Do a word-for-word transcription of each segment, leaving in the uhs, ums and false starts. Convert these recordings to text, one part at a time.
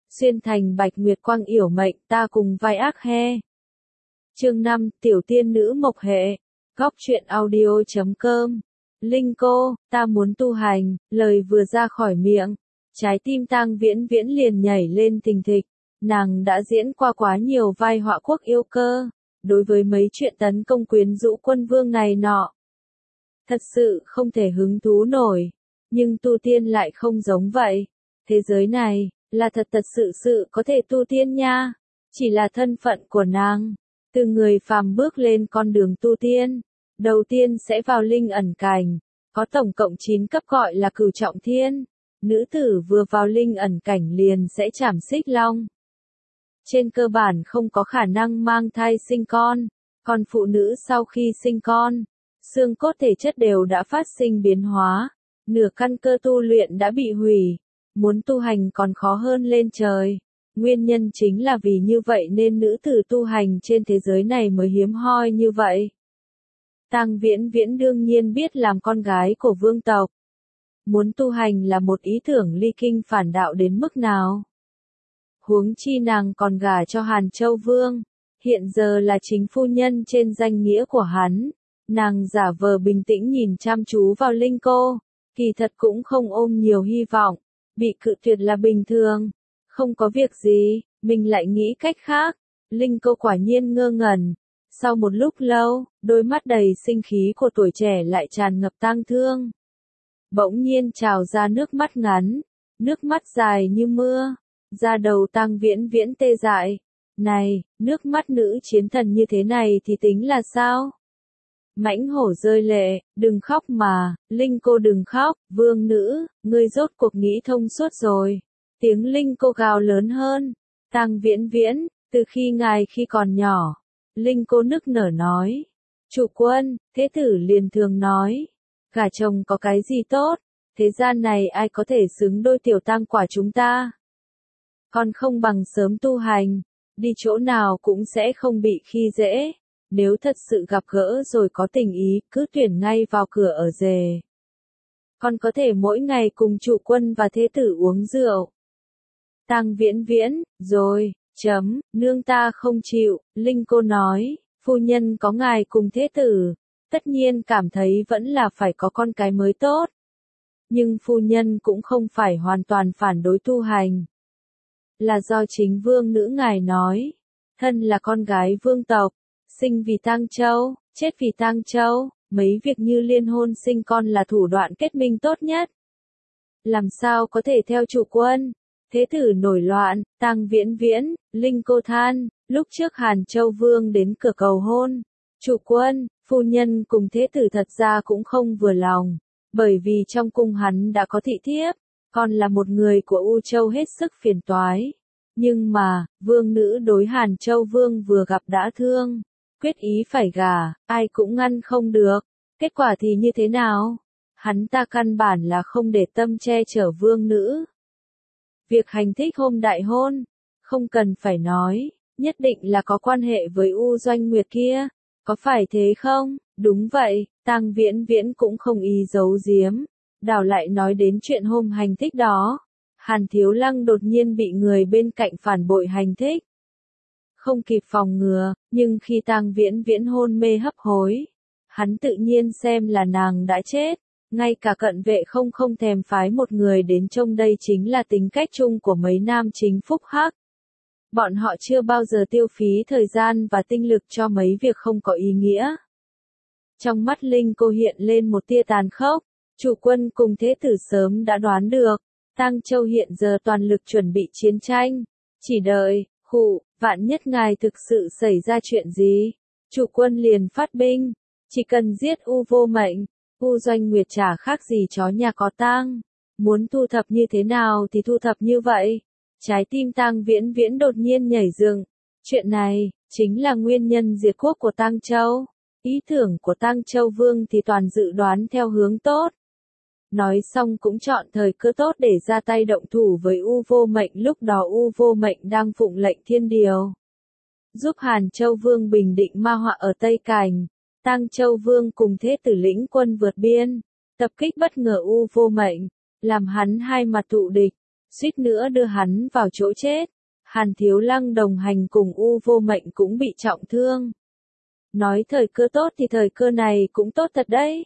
xuyên thành bạch nguyệt quang yểu mệnh ta cùng vai ác he. Chương năm, tiểu tiên nữ mộc hệ. Góc truyện audio chấm com. Linh cô, ta muốn tu hành, lời vừa ra khỏi miệng, trái tim Tang Viễn Viễn liền nhảy lên thình thịch. Nàng đã diễn qua quá nhiều vai họa quốc yêu cơ, đối với mấy chuyện tấn công quyến rũ quân vương này nọ. Thật sự không thể hứng thú nổi, nhưng tu tiên lại không giống vậy. Thế giới này, là thật thật sự sự có thể tu tiên nha, chỉ là thân phận của nàng. Từ người phàm bước lên con đường tu tiên, đầu tiên sẽ vào linh ẩn cảnh, có tổng cộng chín cấp gọi là cửu trọng thiên. Nữ tử vừa vào linh ẩn cảnh liền sẽ chảm xích long. Trên cơ bản không có khả năng mang thai sinh con, còn phụ nữ sau khi sinh con, xương cốt thể chất đều đã phát sinh biến hóa, nửa căn cơ tu luyện đã bị hủy, muốn tu hành còn khó hơn lên trời. Nguyên nhân chính là vì như vậy nên nữ tử tu hành trên thế giới này mới hiếm hoi như vậy. Tang Viễn Viễn đương nhiên biết làm con gái của vương tộc, muốn tu hành là một ý tưởng ly kinh phản đạo đến mức nào. Huống chi nàng còn gả cho Hàn Châu Vương, hiện giờ là chính phu nhân trên danh nghĩa của hắn. Nàng giả vờ bình tĩnh nhìn chăm chú vào Linh cô, kỳ thật cũng không ôm nhiều hy vọng, bị cự tuyệt là bình thường. Không có việc gì, mình lại nghĩ cách khác. Linh cô quả nhiên ngơ ngẩn. Sau một lúc lâu, đôi mắt đầy sinh khí của tuổi trẻ lại tràn ngập tang thương. Bỗng nhiên trào ra nước mắt ngắn, nước mắt dài như mưa. Da đầu Tang Viễn Viễn tê dại. Này, nước mắt nữ chiến thần như thế này thì tính là sao? Mãnh hổ rơi lệ, đừng khóc mà, Linh cô đừng khóc, vương nữ, ngươi rốt cuộc nghĩ thông suốt rồi. Tiếng Linh cô gào lớn hơn. Tang Viễn Viễn, từ khi ngài khi còn nhỏ. Linh cô nức nở nói. Chủ quân, thế tử liền thường nói. Gả chồng có cái gì tốt, thế gian này ai có thể xứng đôi tiểu tang quả chúng ta. Còn không bằng sớm tu hành, đi chỗ nào cũng sẽ không bị khi dễ. Nếu thật sự gặp gỡ rồi có tình ý, cứ tuyển ngay vào cửa ở rể. Còn có thể mỗi ngày cùng chủ quân và thế tử uống rượu. Tang Viễn Viễn, rồi, chấm, nương ta không chịu, Linh cô nói, phu nhân có ngài cùng thế tử, tất nhiên cảm thấy vẫn là phải có con cái mới tốt. Nhưng phu nhân cũng không phải hoàn toàn phản đối tu hành. Là do chính vương nữ ngài nói, thân là con gái vương tộc, sinh vì Tang Châu, chết vì Tang Châu, mấy việc như liên hôn sinh con là thủ đoạn kết minh tốt nhất. Làm sao có thể theo chủ quân? Thế tử nổi loạn, Tang Viễn Viễn, Linh cô than, lúc trước Hàn Châu Vương đến cửa cầu hôn. Chủ quân, phu nhân cùng thế tử thật ra cũng không vừa lòng, bởi vì trong cung hắn đã có thị thiếp, còn là một người của U Châu hết sức phiền toái. Nhưng mà, vương nữ đối Hàn Châu Vương vừa gặp đã thương, quyết ý phải gả, ai cũng ngăn không được. Kết quả thì như thế nào? Hắn ta căn bản là không để tâm che chở vương nữ. Việc hành thích hôm đại hôn, không cần phải nói, nhất định là có quan hệ với U Doanh Nguyệt kia, có phải thế không? Đúng vậy, Tang Viễn Viễn cũng không ý giấu giếm, đảo lại nói đến chuyện hôm hành thích đó. Hàn Thiếu Lăng đột nhiên bị người bên cạnh phản bội hành thích. Không kịp phòng ngừa, nhưng khi Tang Viễn Viễn hôn mê hấp hối, hắn tự nhiên xem là nàng đã chết. Ngay cả cận vệ không không thèm phái một người đến trông, đây chính là tính cách chung của mấy nam chính phúc hắc. Bọn họ chưa bao giờ tiêu phí thời gian và tinh lực cho mấy việc không có ý nghĩa. Trong mắt Linh cô hiện lên một tia tàn khốc, chủ quân cùng thế tử sớm đã đoán được, Tang Châu hiện giờ toàn lực chuẩn bị chiến tranh, chỉ đợi, khụ, vạn nhất ngài thực sự xảy ra chuyện gì, chủ quân liền phát binh, chỉ cần giết U Vô Mệnh. U Doanh Nguyệt chả khác gì chó nhà có tang, muốn thu thập như thế nào thì thu thập như vậy. Trái tim Tang Viễn Viễn đột nhiên nhảy dựng. Chuyện này chính là nguyên nhân diệt quốc của Tang Châu. Ý tưởng của Tang Châu Vương thì toàn dự đoán theo hướng tốt. Nói xong cũng chọn thời cơ tốt để ra tay động thủ với U Vô Mệnh. Lúc đó U Vô Mệnh đang phụng lệnh thiên điều, giúp Hàn Châu Vương bình định ma họa ở Tây Cảnh. Tang Châu Vương cùng thế tử lĩnh quân vượt biên, tập kích bất ngờ U Vô Mệnh, làm hắn hai mặt thụ địch. suýt nữa đưa hắn vào chỗ chết. Hàn Thiếu Lăng đồng hành cùng U Vô Mệnh cũng bị trọng thương. Nói thời cơ tốt thì thời cơ này cũng tốt thật đấy.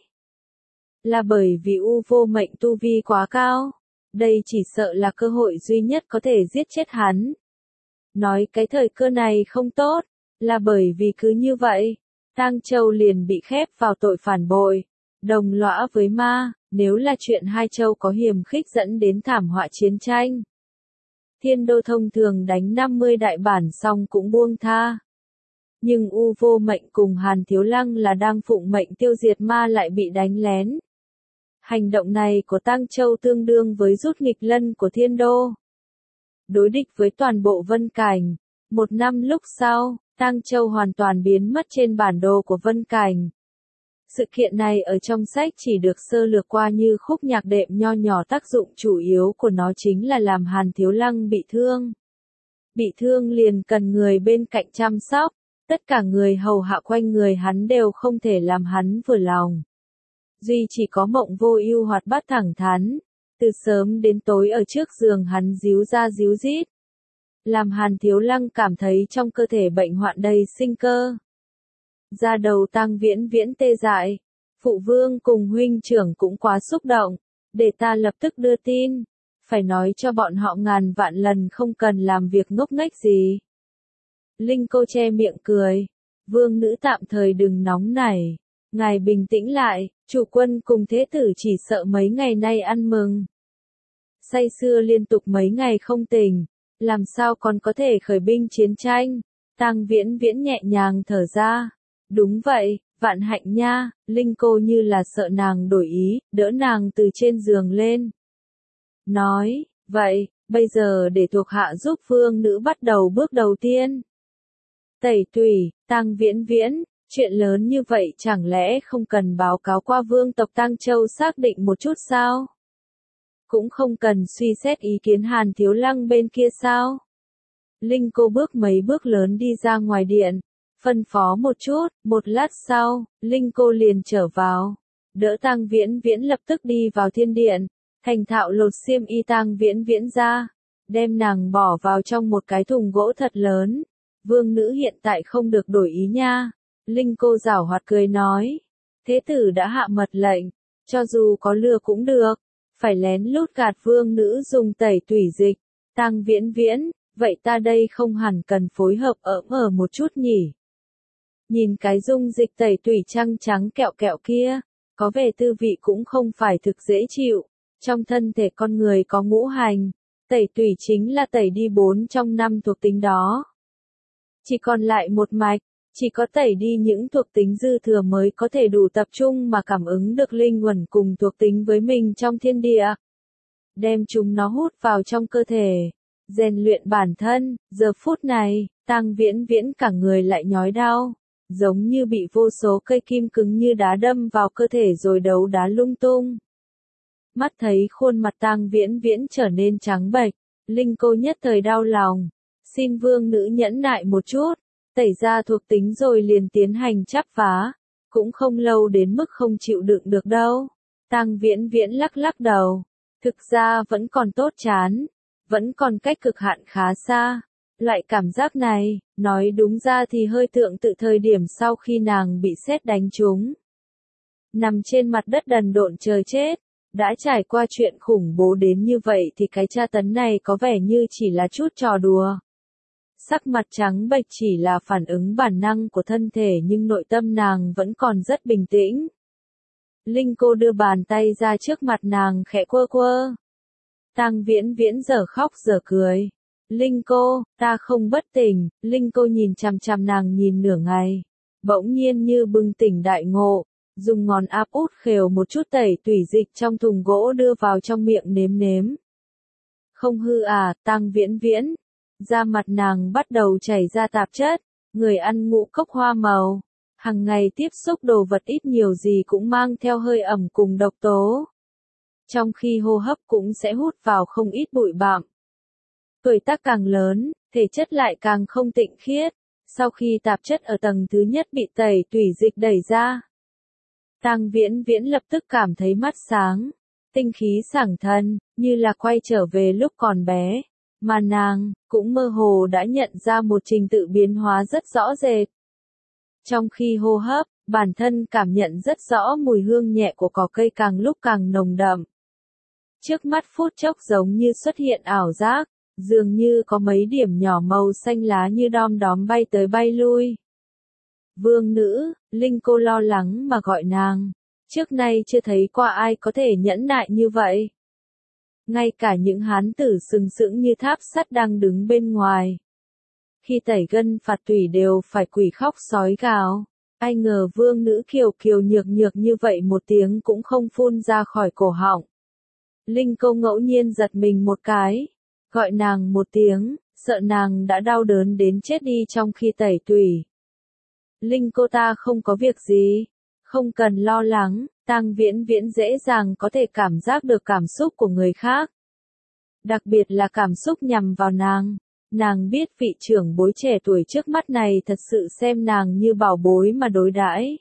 Là bởi vì U Vô Mệnh tu vi quá cao. Đây chỉ sợ là cơ hội duy nhất có thể giết chết hắn. Nói cái thời cơ này không tốt, là bởi vì cứ như vậy, Tang Châu liền bị khép vào tội phản bội, đồng lõa với ma, nếu là chuyện hai châu có hiềm khích dẫn đến thảm họa chiến tranh. Thiên Đô thông thường đánh năm mươi đại bản xong cũng buông tha. Nhưng U Vô Mệnh cùng Hàn Thiếu Lăng là đang phụng mệnh tiêu diệt ma lại bị đánh lén. Hành động này của Tang Châu tương đương với rút nghịch lân của Thiên Đô. Đối địch với toàn bộ Vân Cảnh. Một năm lúc sau, Tang Châu hoàn toàn biến mất trên bản đồ của Vân Cảnh. Sự kiện này ở trong sách chỉ được sơ lược qua như khúc nhạc đệm nho nhỏ, tác dụng chủ yếu của nó chính là làm Hàn Thiếu Lăng bị thương. Bị thương liền cần người bên cạnh chăm sóc, tất cả người hầu hạ quanh người hắn đều không thể làm hắn vừa lòng. Duy chỉ có Mộng Vô Ưu hoạt bát thẳng thắn, từ sớm đến tối ở trước giường hắn díu ra díu dít. Làm Hàn Thiếu Lăng cảm thấy trong cơ thể bệnh hoạn đầy sinh cơ. Da đầu Tang Viễn Viễn tê dại, phụ vương cùng huynh trưởng cũng quá xúc động, để ta lập tức đưa tin, phải nói cho bọn họ ngàn vạn lần không cần làm việc ngốc nghếch gì. Linh Cô che miệng cười, vương nữ tạm thời đừng nóng nảy, ngài bình tĩnh lại, chủ quân cùng thế tử chỉ sợ mấy ngày nay ăn mừng. Say sưa liên tục mấy ngày không tỉnh, làm sao còn có thể khởi binh chiến tranh. Tang Viễn Viễn nhẹ nhàng thở ra. Đúng vậy, Vạn Hạnh nha. Linh Cô như là sợ nàng đổi ý, đỡ nàng từ trên giường lên. Nói, vậy, bây giờ để thuộc hạ giúp vương nữ bắt đầu bước đầu tiên. Tẩy tủy, Tang Viễn Viễn, chuyện lớn như vậy chẳng lẽ không cần báo cáo qua vương tộc Tang Châu xác định một chút sao? Cũng không cần suy xét ý kiến Hàn Thiếu Lăng bên kia sao? Linh Cô bước mấy bước lớn đi ra ngoài điện, phân phó một chút, một lát sau, Linh Cô liền trở vào, đỡ Tang Viễn Viễn lập tức đi vào thiên điện, thành thạo lột xiêm y Tang Viễn Viễn ra, đem nàng bỏ vào trong một cái thùng gỗ thật lớn. Vương nữ hiện tại không được đổi ý nha. Linh Cô giảo hoạt cười nói, thế tử đã hạ mật lệnh, cho dù có lừa cũng được, phải lén lút gạt vương nữ dùng tẩy tủy dịch. Tang Viễn Viễn, vậy ta đây không hẳn cần phối hợp ỡm ở một chút nhỉ? Nhìn cái dung dịch tẩy tủy trắng trắng kẹo kẹo kia, có vẻ tư vị cũng không phải thực dễ chịu. Trong thân thể con người có ngũ hành, tẩy tủy chính là tẩy đi bốn trong năm thuộc tính đó. Chỉ còn lại một mạch, chỉ có tẩy đi những thuộc tính dư thừa mới có thể đủ tập trung mà cảm ứng được linh uẩn cùng thuộc tính với mình trong thiên địa. Đem chúng nó hút vào trong cơ thể, rèn luyện bản thân. Giờ phút này, Tang Viễn Viễn cả người lại nhói đau, giống như bị vô số cây kim cứng như đá đâm vào cơ thể rồi đấu đá lung tung. Mắt thấy khuôn mặt Tang Viễn Viễn trở nên trắng bệch, Linh Cô nhất thời đau lòng. Xin vương nữ nhẫn nại một chút, tẩy ra thuộc tính rồi liền tiến hành chắp phá, cũng không lâu đến mức không chịu đựng được đâu. Tang Viễn Viễn lắc lắc đầu, thực ra vẫn còn tốt chán, vẫn còn cách cực hạn khá xa. Loại cảm giác này, nói đúng ra thì hơi tượng tự thời điểm sau khi nàng bị sét đánh trúng. Nằm trên mặt đất đần độn chờ chết, đã trải qua chuyện khủng bố đến như vậy thì cái tra tấn này có vẻ như chỉ là chút trò đùa. Sắc mặt trắng bệch chỉ là phản ứng bản năng của thân thể nhưng nội tâm nàng vẫn còn rất bình tĩnh. Linh Cô đưa bàn tay ra trước mặt nàng khẽ quơ quơ. Tang Viễn Viễn giờ khóc giờ cười. Linh Cô, ta không bất tỉnh. Linh Cô nhìn chằm chằm nàng nhìn nửa ngày, bỗng nhiên như bừng tỉnh đại ngộ, dùng ngón áp út khều một chút tẩy tủy dịch trong thùng gỗ đưa vào trong miệng nếm nếm. Không hư à? Tang Viễn Viễn. Da mặt nàng bắt đầu chảy ra tạp chất, người ăn ngũ cốc hoa màu, hàng ngày tiếp xúc đồ vật ít nhiều gì cũng mang theo hơi ẩm cùng độc tố. Trong khi hô hấp cũng sẽ hút vào không ít bụi bặm. Tuổi tác càng lớn, thể chất lại càng không tịnh khiết, sau khi tạp chất ở tầng thứ nhất bị tẩy tủy dịch đẩy ra. Tang Viễn Viễn lập tức cảm thấy mắt sáng, tinh khí sảng thân, như là quay trở về lúc còn bé, mà nàng cũng mơ hồ đã nhận ra một trình tự biến hóa rất rõ rệt. Trong khi hô hấp, bản thân cảm nhận rất rõ mùi hương nhẹ của cỏ cây càng lúc càng nồng đậm. Trước mắt phút chốc giống như xuất hiện ảo giác, dường như có mấy điểm nhỏ màu xanh lá như đom đóm bay tới bay lui. Vương nữ, Linh cô lo lắng mà gọi nàng. Trước nay chưa thấy qua ai có thể nhẫn nại như vậy. Ngay cả những hán tử sừng sững như tháp sắt đang đứng bên ngoài. Khi tẩy gân phạt tủy đều phải quỷ khóc sói gào. Ai ngờ vương nữ kiều kiều nhược nhược như vậy một tiếng cũng không phun ra khỏi cổ họng. Linh cô ngẫu nhiên giật mình một cái. Gọi nàng một tiếng, sợ nàng đã đau đớn đến chết đi trong khi tẩy tủy. Linh cô ta không có việc gì. Không cần lo lắng, Tang Viễn Viễn dễ dàng có thể cảm giác được cảm xúc của người khác. Đặc biệt là cảm xúc nhằm vào nàng. Nàng biết vị trưởng bối trẻ tuổi trước mắt này thật sự xem nàng như bảo bối mà đối đãi.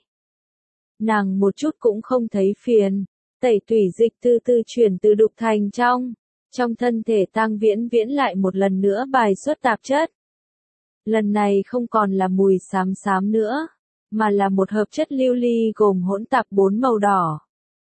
Nàng một chút cũng không thấy phiền. Tẩy tủy dịch từ từ chuyển từ đục thành trong. Trong thân thể Tang Viễn Viễn lại một lần nữa bài xuất tạp chất. Lần này không còn là mùi xám xám nữa, mà là một hợp chất lưu ly gồm hỗn tạp bốn màu đỏ.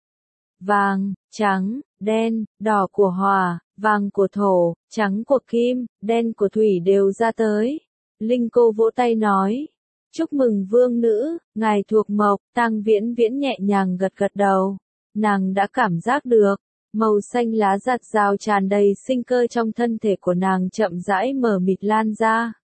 Vàng, trắng, đen, đỏ của hỏa, vàng của thổ, trắng của kim, đen của thủy đều ra tới. Linh cô vỗ tay nói, chúc mừng vương nữ, ngài thuộc mộc. Tang Viễn Viễn nhẹ nhàng gật gật đầu. Nàng đã cảm giác được, màu xanh lá rạt rào tràn đầy sinh cơ trong thân thể của nàng chậm rãi mở mịt lan ra.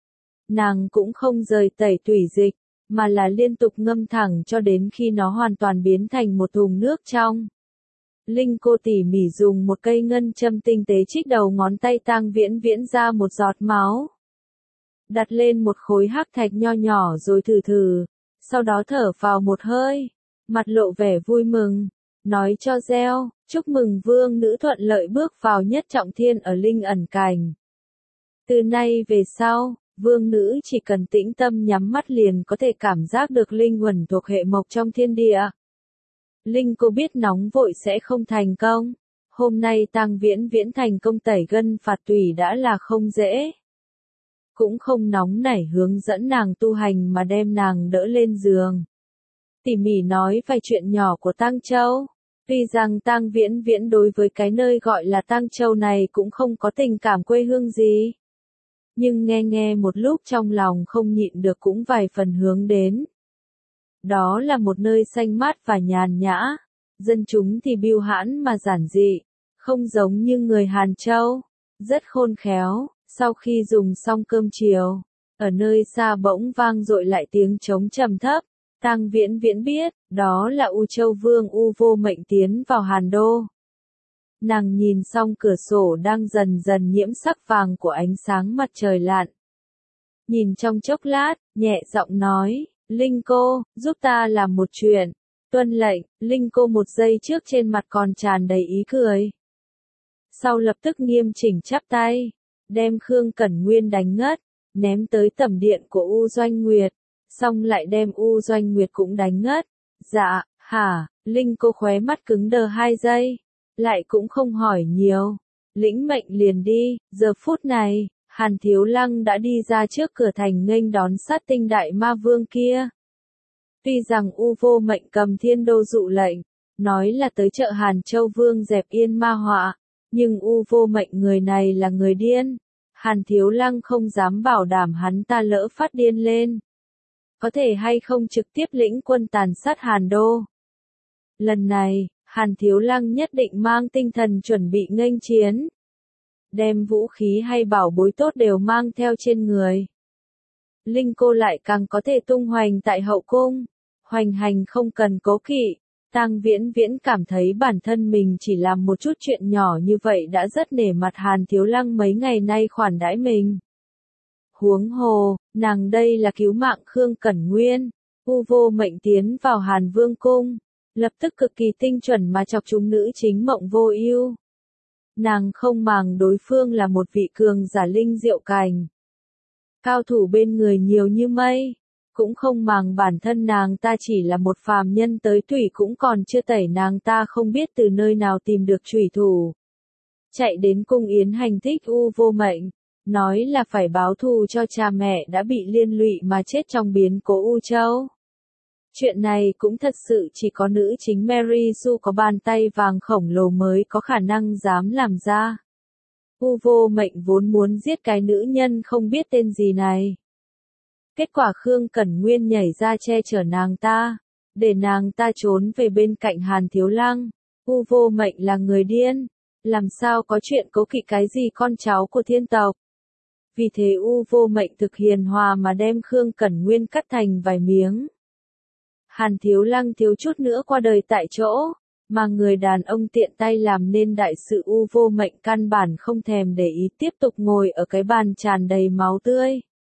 Nàng cũng không rời tẩy tủy dịch, mà là liên tục ngâm thẳng cho đến khi nó hoàn toàn biến thành một thùng nước trong. Linh cô tỉ mỉ dùng một cây ngân châm tinh tế trích đầu ngón tay Tang Viễn Viễn ra một giọt máu. Đặt lên một khối hắc thạch nho nhỏ rồi thử thử, sau đó thở vào một hơi, mặt lộ vẻ vui mừng, nói cho gieo, chúc mừng vương nữ thuận lợi bước vào nhất trọng thiên ở linh ẩn cảnh. Từ nay về sau, vương nữ chỉ cần tĩnh tâm nhắm mắt liền có thể cảm giác được linh uẩn thuộc hệ mộc trong thiên địa. Linh cô biết nóng vội sẽ không thành công. Hôm nay Tang Viễn Viễn thành công tẩy gân phạt tủy đã là không dễ. Cũng không nóng nảy hướng dẫn nàng tu hành mà đem nàng đỡ lên giường. Tỉ mỉ nói vài chuyện nhỏ của Tang Châu. Tuy rằng Tang Viễn Viễn đối với cái nơi gọi là Tang Châu này cũng không có tình cảm quê hương gì. Nhưng nghe nghe một lúc trong lòng không nhịn được cũng vài phần hướng đến. Đó là một nơi xanh mát và nhàn nhã, dân chúng thì biêu hãn mà giản dị, không giống như người Hàn Châu, rất khôn khéo. Sau khi dùng xong cơm chiều, ở nơi xa bỗng vang dội lại tiếng trống trầm thấp. Tang Viễn Viễn biết, đó là U Châu Vương U Vô Mệnh tiến vào Hàn Đô. Nàng nhìn xong cửa sổ đang dần dần nhiễm sắc vàng của ánh sáng mặt trời lặn. Nhìn trong chốc lát, nhẹ giọng nói, Linh cô, giúp ta làm một chuyện. Tuân lệnh. Linh cô một giây trước trên mặt còn tràn đầy ý cười. Sau lập tức nghiêm chỉnh chắp tay, đem Khương Cẩn Nguyên đánh ngất, ném tới tẩm điện của U Doanh Nguyệt, xong lại đem U Doanh Nguyệt cũng đánh ngất. Dạ, hả? Linh cô khóe mắt cứng đờ hai giây, lại cũng không hỏi nhiều, lĩnh mệnh liền đi. Giờ phút này, Hàn Thiếu Lăng đã đi ra trước cửa thành nghênh đón sát tinh đại ma vương kia. Tuy rằng U Vô Mệnh cầm thiên đô dụ lệnh, nói là tới chợ Hàn Châu Vương dẹp yên ma họa, nhưng U Vô Mệnh người này là người điên. Hàn Thiếu Lăng không dám bảo đảm hắn ta lỡ phát điên lên, có thể hay không trực tiếp lĩnh quân tàn sát Hàn Đô. Lần này, Hàn Thiếu Lăng nhất định mang tinh thần chuẩn bị nghênh chiến. Đem vũ khí hay bảo bối tốt đều mang theo trên người. Linh cô lại càng có thể tung hoành tại hậu cung, hoành hành không cần cố kỵ. Tang Viễn Viễn cảm thấy bản thân mình chỉ làm một chút chuyện nhỏ như vậy đã rất nể mặt Hàn Thiếu Lăng mấy ngày nay khoản đãi mình. Huống hồ, nàng đây là cứu mạng Khương Cẩn Nguyên. U Vô Mệnh tiến vào Hàn Vương cung, lập tức cực kỳ tinh chuẩn mà chọc trúng nữ chính Mộng Vô Ưu. Nàng không màng đối phương là một vị cường giả linh diệu cảnh, cao thủ bên người nhiều như mây, cũng không màng bản thân nàng ta chỉ là một phàm nhân tới thủy cũng còn chưa tẩy nàng ta không biết từ nơi nào tìm được chủy thủ. Chạy đến cung yến hành thích U Vô Mệnh, nói là phải báo thù cho cha mẹ đã bị liên lụy mà chết trong biến cố U Châu. Chuyện này cũng thật sự chỉ có nữ chính Mary Sue có bàn tay vàng khổng lồ mới có khả năng dám làm ra. U Vô Mệnh vốn muốn giết cái nữ nhân không biết tên gì này. Kết quả Khương Cẩn Nguyên nhảy ra che chở nàng ta, để nàng ta trốn về bên cạnh Hàn Thiếu Lăng. U Vô Mệnh là người điên, làm sao có chuyện cố kỵ cái gì con cháu của thiên tộc. Vì thế U Vô Mệnh thực hiền hòa mà đem Khương Cẩn Nguyên cắt thành vài miếng. Hàn Thiếu Lăng thiếu chút nữa qua đời tại chỗ, mà người đàn ông tiện tay làm nên đại sự U Vô Mệnh căn bản không thèm để ý tiếp tục ngồi ở cái bàn tràn đầy máu tươi.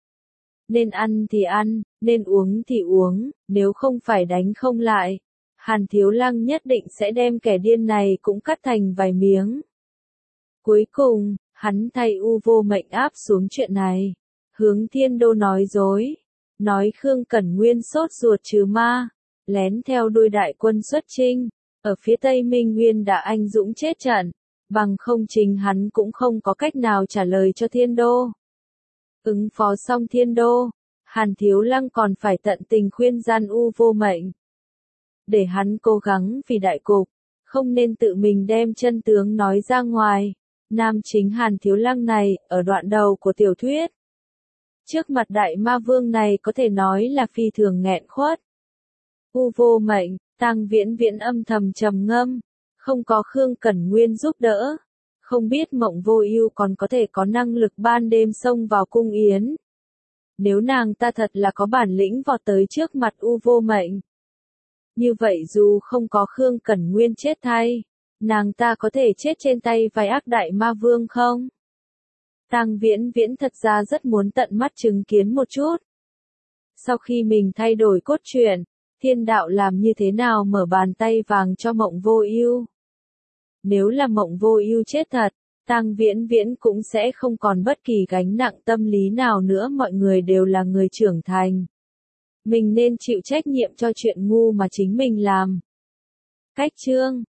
Nên ăn thì ăn, nên uống thì uống, nếu không phải đánh không lại. Hàn Thiếu Lăng nhất định sẽ đem kẻ điên này cũng cắt thành vài miếng. Cuối cùng, hắn thay U Vô Mệnh áp xuống chuyện này. Hướng Thiên Đô nói dối. Nói Khương Cẩn Nguyên sốt ruột trừ ma. Lén theo đuôi đại quân xuất chinh. Ở phía Tây Minh Nguyên đã anh dũng chết trận. Bằng không chính hắn cũng không có cách nào trả lời cho Thiên Đô. Ứng phó xong Thiên Đô, Hàn Thiếu Lăng còn phải tận tình khuyên gian U Vô Mệnh. Để hắn cố gắng vì đại cục, không nên tự mình đem chân tướng nói ra ngoài. Nam chính Hàn Thiếu Lăng này, ở đoạn đầu của tiểu thuyết. Trước mặt đại ma vương này có thể nói là phi thường nghẹn khuất. U Vô Mệnh, Tang Viễn Viễn âm thầm trầm ngâm, không có Khương Cẩn Nguyên giúp đỡ. Không biết Mộng Vô Ưu còn có thể có năng lực ban đêm xông vào cung yến. Nếu nàng ta thật là có bản lĩnh vọt tới trước mặt U Vô Mệnh. Như vậy dù không có Khương Cẩn Nguyên chết thay, nàng ta có thể chết trên tay vai ác đại ma vương không? Tang Viễn Viễn thật ra rất muốn tận mắt chứng kiến một chút. Sau khi mình thay đổi cốt truyện, thiên đạo làm như thế nào mở bàn tay vàng cho Mộng Vô Ưu? Nếu là Mộng Vô Ưu chết thật, Tang Viễn Viễn cũng sẽ không còn bất kỳ gánh nặng tâm lý nào nữa, mọi người đều là người trưởng thành. Mình nên chịu trách nhiệm cho chuyện ngu mà chính mình làm. Cách chương